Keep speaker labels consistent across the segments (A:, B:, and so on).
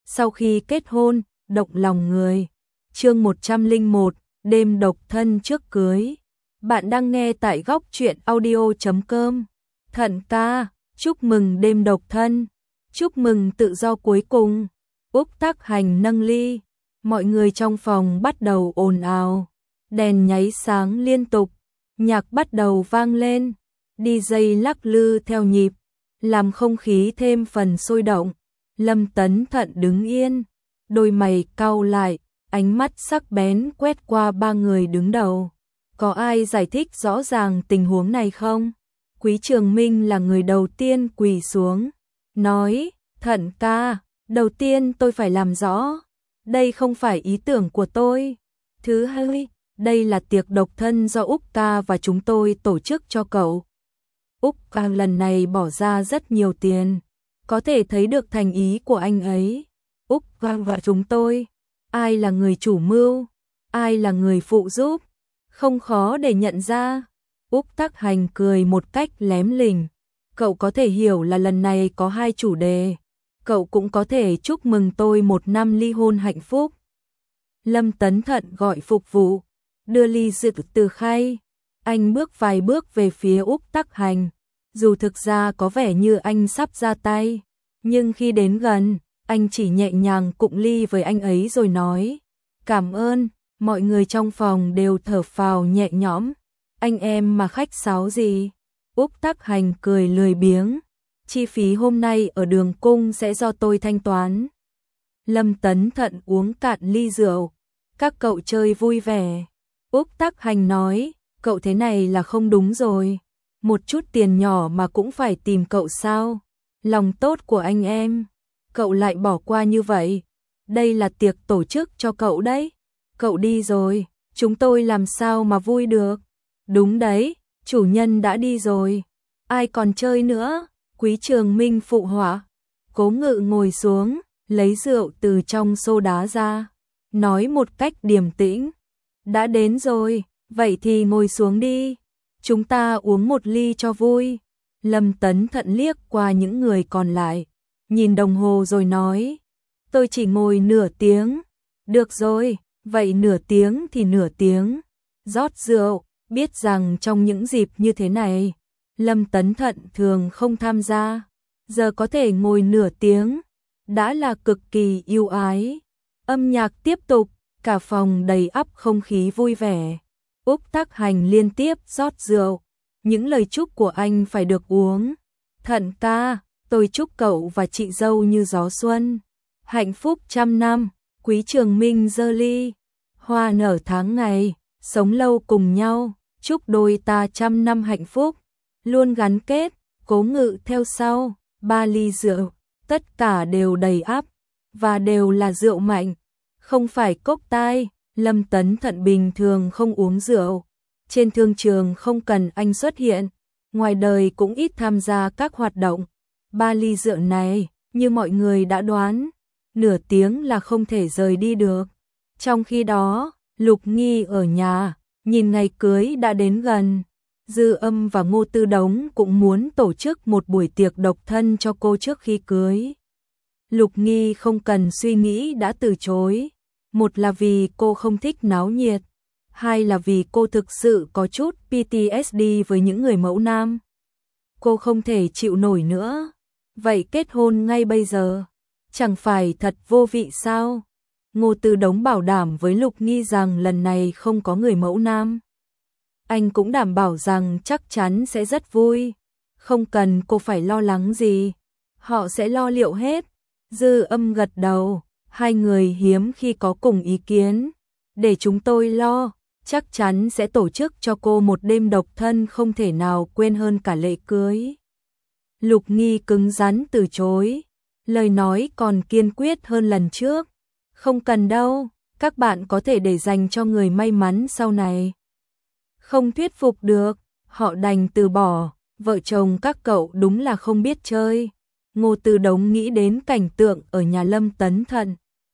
A: sau khi kết hôn, động lòng người. Chương 101, đêm độc thân trước cưới. Bạn đang nghe tại góc truyện audio.com. Thận ca, chúc mừng đêm độc thân, chúc mừng tự do cuối cùng. Úc Tắc Hành nâng ly, mọi người trong phòng bắt đầu ồn ào, đèn nháy sáng liên tục, nhạc bắt đầu vang lên, DJ lắc lư theo nhịp, làm không khí thêm phần sôi động. Lâm Tấn Thận đứng yên, đôi mày cau lại, ánh mắt sắc bén quét qua ba người đứng đầu. Có ai giải thích rõ ràng tình huống này không? Quý Trường Minh là người đầu tiên quỳ xuống, nói, Thận ca, đầu tiên tôi phải làm rõ, đây không phải ý tưởng của tôi. Thứ hai, đây là tiệc độc thân do Úc ca và chúng tôi tổ chức cho cậu. Úc ca lần này bỏ ra rất nhiều tiền, có thể thấy được thành ý của anh ấy. Úc ca và chúng tôi, ai là người chủ mưu, ai là người phụ giúp, không khó để nhận ra. Úc Tắc Hành cười một cách lém lỉnh. Cậu có thể hiểu là lần này có hai chủ đề. Cậu cũng có thể chúc mừng tôi 1 năm ly hôn hạnh phúc. Lâm Tấn Thận gọi phục vụ, đưa ly rượu từ khay. Anh bước vài bước về phía Úc Tắc Hành. Dù thực ra có vẻ như anh sắp ra tay, nhưng khi đến gần, anh chỉ nhẹ nhàng cụng ly với anh ấy rồi nói, cảm ơn. Mọi người trong phòng đều thở phào nhẹ nhõm. Anh em mà khách sáo gì? Úc Tắc Hành cười lười biếng. Chi phí hôm nay ở Đường Cung sẽ do tôi thanh toán. Lâm Tấn Thận uống cạn ly rượu. Các cậu chơi vui vẻ. Úc Tắc Hành nói, cậu thế này là không đúng rồi. Một chút tiền nhỏ mà cũng phải tìm cậu sao? Lòng tốt của anh em, cậu lại bỏ qua như vậy. Đây là tiệc tổ chức cho cậu đấy. Cậu đi rồi, chúng tôi làm sao mà vui được? Đúng đấy, chủ nhân đã đi rồi, ai còn chơi nữa? Quý Trường Minh phụ họa. Cố Ngự ngồi xuống, lấy rượu từ trong xô đá ra, nói một cách điềm tĩnh, đã đến rồi, vậy thì ngồi xuống đi, chúng ta uống một ly cho vui. Lâm Tấn Thận liếc qua những người còn lại, nhìn đồng hồ rồi nói, tôi chỉ ngồi nửa tiếng. Được rồi, vậy nửa tiếng thì nửa tiếng. Rót rượu. Biết rằng trong những dịp như thế này, Lâm Tấn Thận thường không tham gia, giờ có thể ngồi nửa tiếng, đã là cực kỳ yêu ái. Âm nhạc tiếp tục, cả phòng đầy ắp không khí vui vẻ. Úc Tắc Hành liên tiếp rót rượu, những lời chúc của anh phải được uống. Thận ca, tôi chúc cậu và chị dâu như gió xuân, hạnh phúc 100 năm. Quý Trường Minh giơ ly, hoa nở tháng ngày, sống lâu cùng nhau. Chúc đôi ta 100 năm hạnh phúc, luôn gắn kết. Cố Ngự theo sau, 3 ly rượu, tất cả đều đầy ắp, và đều là rượu mạnh, không phải cốc tai. Lâm Tấn Thận bình thường không uống rượu, trên thương trường không cần anh xuất hiện, ngoài đời cũng ít tham gia các hoạt động. 3 ly rượu này, như mọi người đã đoán, nửa tiếng là không thể rời đi được. Trong khi đó, Lục Nghi ở nhà, nhìn ngày cưới đã đến gần, Dư Âm và Ngô Tư Đống cũng muốn tổ chức một buổi tiệc độc thân cho cô trước khi cưới. Lục Nghi không cần suy nghĩ đã từ chối, một là vì cô không thích náo nhiệt, hai là vì cô thực sự có chút PTSD với những người mẫu nam. Cô không thể chịu nổi nữa, vậy kết hôn ngay bây giờ, chẳng phải thật vô vị sao? Ngô Tư Đống bảo đảm với Lục Nghi rằng lần này không có người mẫu nam. Anh cũng đảm bảo rằng chắc chắn sẽ rất vui, không cần cô phải lo lắng gì, họ sẽ lo liệu hết. Dư Âm gật đầu, hai người hiếm khi có cùng ý kiến, để chúng tôi lo, chắc chắn sẽ tổ chức cho cô một đêm độc thân không thể nào quên hơn cả lễ cưới. Lục Nghi cứng rắn từ chối, lời nói còn kiên quyết hơn lần trước. Không cần đâu, các bạn có thể để dành cho người may mắn sau này. Không thuyết phục được, họ đành từ bỏ, vợ chồng các cậu đúng là không biết chơi. Ngô Tư Đống nghĩ đến cảnh tượng ở nhà Lâm Tấn Thận.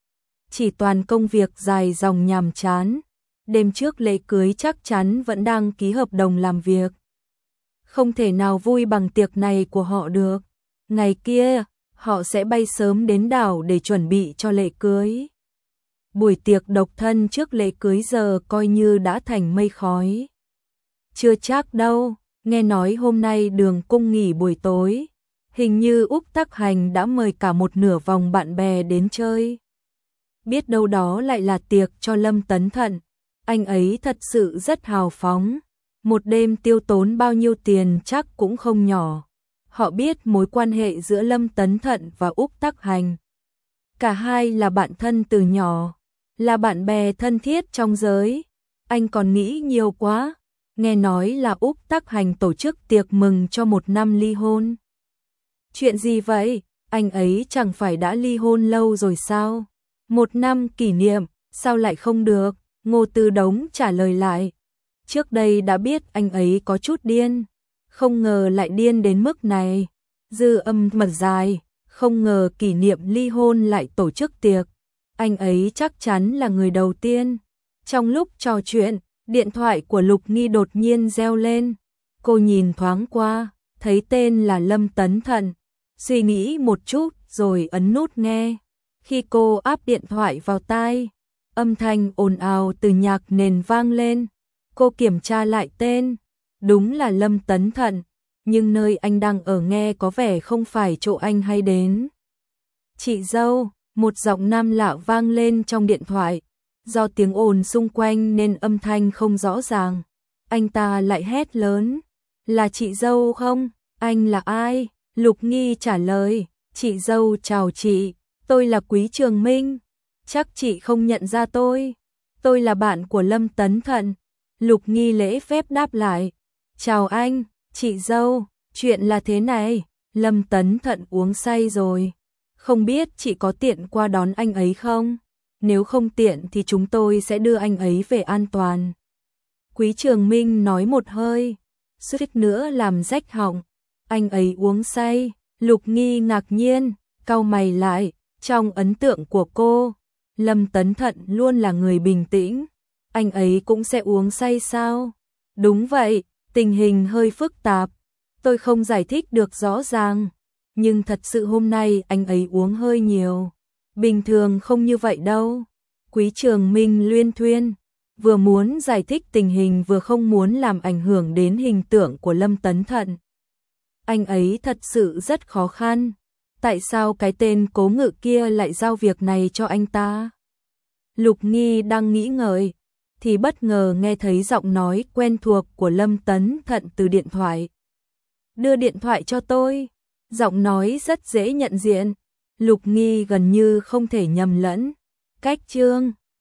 A: Chỉ toàn công việc dài dòng nhàm chán, đêm trước lễ cưới chắc chắn vẫn đang ký hợp đồng làm việc. Không thể nào vui bằng tiệc này của họ được. Ngày kia, họ sẽ bay sớm đến đảo để chuẩn bị cho lễ cưới. Buổi tiệc độc thân trước lễ cưới giờ coi như đã thành mây khói. Chưa chắc đâu, nghe nói hôm nay Đường Cung nghỉ buổi tối, hình như Úc Tắc Hành đã mời cả một nửa vòng bạn bè đến chơi. Biết đâu đó lại là tiệc cho Lâm Tấn Thận, anh ấy thật sự rất hào phóng, một đêm tiêu tốn bao nhiêu tiền chắc cũng không nhỏ. Họ biết mối quan hệ giữa Lâm Tấn Thận và Úc Tắc Hành. Cả hai là bạn thân từ nhỏ, là bạn bè thân thiết trong giới. Anh còn nghĩ nhiều quá, nghe nói là Úc Tắc Hành tổ chức tiệc mừng cho 1 năm ly hôn. Chuyện gì vậy? Anh ấy chẳng phải đã ly hôn lâu rồi sao? 1 năm kỷ niệm, sao lại không được? Ngô Tư Đống trả lời lại. Trước đây đã biết anh ấy có chút điên, không ngờ lại điên đến mức này. Dư Âm mật dài, không ngờ kỷ niệm ly hôn lại tổ chức tiệc. Anh ấy chắc chắn là người đầu tiên. Trong lúc trò chuyện, điện thoại của Lục Nghi đột nhiên reo lên. Cô nhìn thoáng qua, thấy tên là Lâm Tấn Thận, suy nghĩ một chút rồi ấn nút nghe. Khi cô áp điện thoại vào tai, âm thanh ồn ào từ nhạc nền vang lên. Cô kiểm tra lại tên, đúng là Lâm Tấn Thận, nhưng nơi anh đang ở nghe có vẻ không phải chỗ anh hay đến. Chị dâu, một giọng nam lạ vang lên trong điện thoại, do tiếng ồn xung quanh nên âm thanh không rõ ràng. Anh ta lại hét lớn, là chị dâu không? Anh là ai? Lục Nghi trả lời, chị dâu chào chị, tôi là Quý Trường Minh, chắc chị không nhận ra tôi là bạn của Lâm Tấn Thận. Lục Nghi lễ phép đáp lại, chào anh, chị dâu, chuyện là thế này, Lâm Tấn Thận uống say rồi, không biết chị có tiện qua đón anh ấy không? Nếu không tiện thì chúng tôi sẽ đưa anh ấy về an toàn. Quý Trường Minh nói một hơi, suýt nữa làm rách họng, anh ấy uống say. Lục Nghi ngạc nhiên, cau mày lại, trong ấn tượng của cô, Lâm Tấn Thận luôn là người bình tĩnh. Anh ấy cũng sẽ uống say sao? Đúng vậy, tình hình hơi phức tạp. Tôi không giải thích được rõ ràng. Nhưng thật sự hôm nay anh ấy uống hơi nhiều. Bình thường không như vậy đâu. Quý Trường Minh luyên thuyên. Vừa muốn giải thích tình hình vừa không muốn làm ảnh hưởng đến hình tượng của Lâm Tấn Thận. Anh ấy thật sự rất khó khăn. Tại sao cái tên Cố Ngự kia lại giao việc này cho anh ta? Lục Nghi đang nghĩ ngợi, thì bất ngờ nghe thấy giọng nói quen thuộc của Lâm Tấn Thận từ điện thoại. Đưa điện thoại cho tôi. Giọng nói rất dễ nhận diện. Lục Nghi gần như không thể nhầm lẫn. Cách chương